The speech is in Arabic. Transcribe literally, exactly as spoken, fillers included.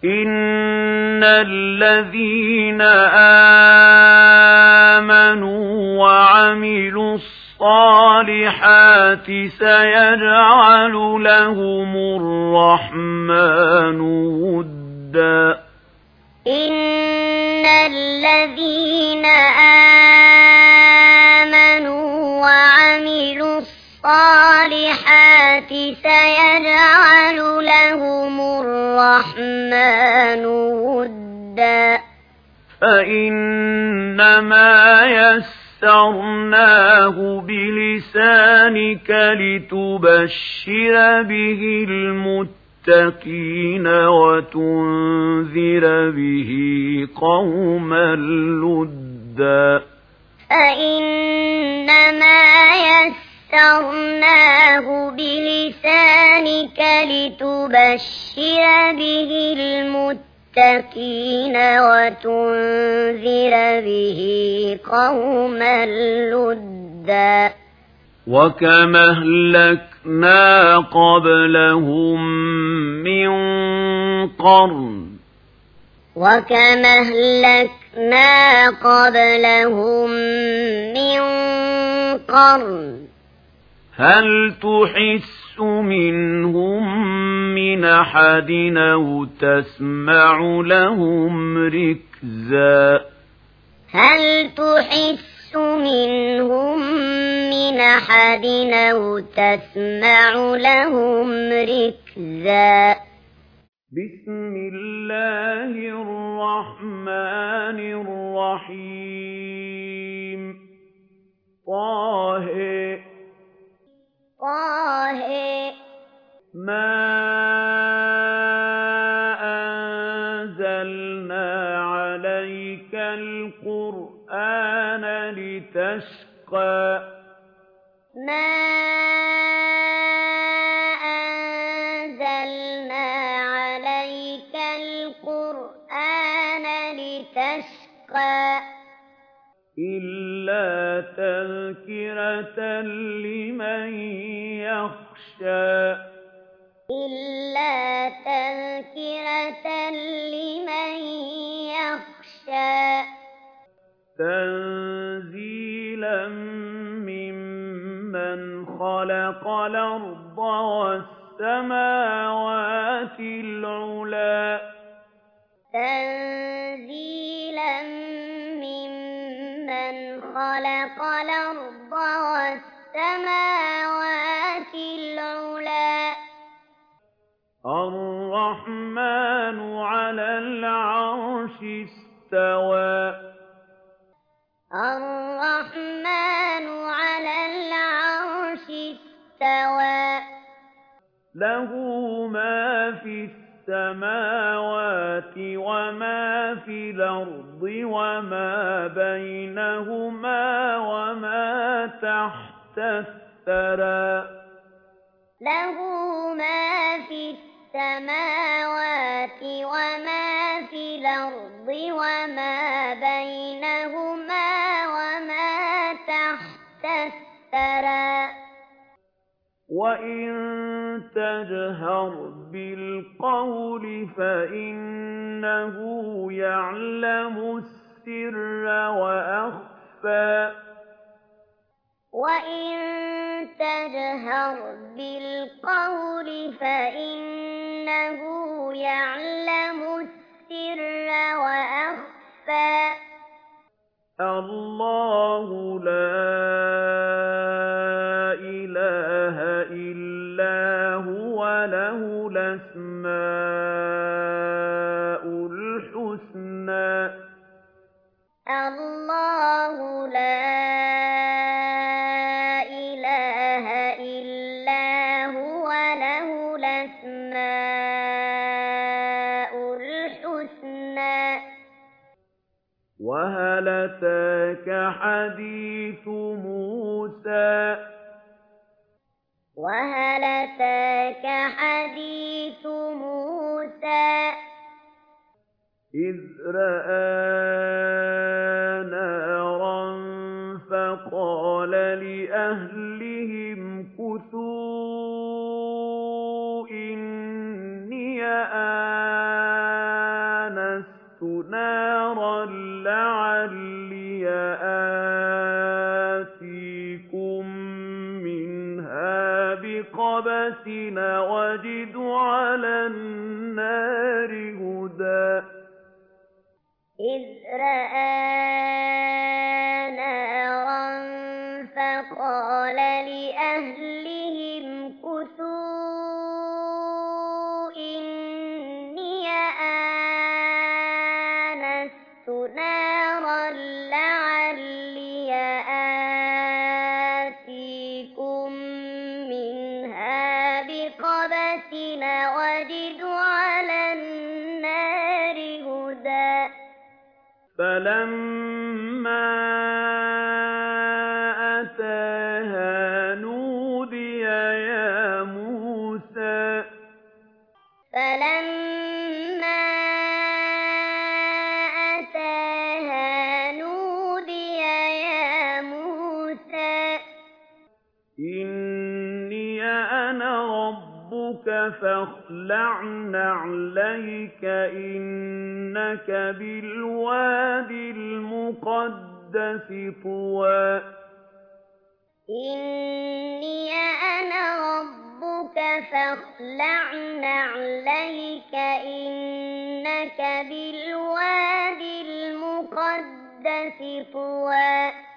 إِنَّ الَّذِينَ آمَنُوا وَعَمِلُوا الصَّالِحَاتِ سَيَجْعَلُ لَهُمُ الرَّحْمَنُ وُدًّا إِنَّ الَّذِينَ آمَنُوا وَعَمِلُوا الصَّالِحَاتِ سَيَجْعَلُ لَهُمُ الرَّحْمَنُ وُدًّا فَإِنَّمَا يَسَّرْنَاهُ بِلِسَانِكَ لِتُبَشِّرَ بِهِ الْمُتَّقِينَ وَتُنذِرَ بِهِ قَوْمًا لُّدًّا فَإِنَّمَا يَسَّرْنَاهُ بِلِسَانِكَ لِتُبَشِّرَ بِهِ الْمُتَّقِينَ وَتُنذِرَ بِهِ قَوْمًا لُّدًّا وَكَمْ أَهْلَكْنَا قَبْلَهُم مِّن قَرْنٍ وَكَمْ أَهْلَكْنَا قَبْلَهُم مِّن قَرْنٍ هَلْ تُحِسُّ مِنْهُم مِّنْ أَحَدٍ أَوْ تَسْمَعُ لَهُمْ رِكْزًا هَلْ تُحِسُّ مِنْهُم مِّنْ أَحَدٍ أَوْ تَسْمَعُ لَهُمْ رِكْزًا بسم الله الرحمن الرحيم طه طه ما أنزلنا عليك القرآن لتشقى ما أنزلنا عليك القرآن لتشقى إلا تذكرة لمن يخشى إلا تذكرة لمن يخشى تنزيلا ممن خلق الأرض والسماوات العلى تنزيلا ممن خلق الأرض والسماوات العلى الرحمن على العرش استوى الرحمن على العرش استوى له ما في السماوات وما في الأرض وما بينهما وما تحت الثرى له ما في السماوات وما في الأرض وما بينهما وما تحت الثرى وَإِن تَجْهَرْ بِالْقَوْلِ فَإِنَّهُ يَعْلَمُ السِّرَّ وَأَخْفَى وَإِن تَجْهَرْ بِالْقَوْلِ فَإِنَّهُ يَعْلَمُ السِّرَّ وَأَخْفَى اللَّهُ لَا إِلَٰهَ إِلَّا هُوَ لَهُ الْأَسْمَاءُ الْحُسْنَى اللَّهُ لَا إِلَٰهَ إِلَّا هُوَ لَهُ الْأَسْمَاءُ الْحُسْنَى وَهَلْ أَتَاكَ حَدِيثُ مُوسَىٰ وَهَلْ أَتَاكَ حَدِيثُ مُوسَىٰ إِذْ رَأَىٰ نَارًا فَقَالَ لِأَهْلِهِ امْكُثُوا إِنِّي نارا لعلي آتيكم منها بقبس وأجد على النار هدى إذ رأى نارا فقال لأهلهم كثوا إني آنست نارا لعلي آتيكم منها بقبس وأجد على النار هدى فلما أتاها نودي يا موسى فلما أتاها نودي يا موسى إني أنا ربك فاخلع نعليك إنك بالوادي المقدس طوى إني أنا ربك فاخلع نعليك إنك بالوادي المقدس طوى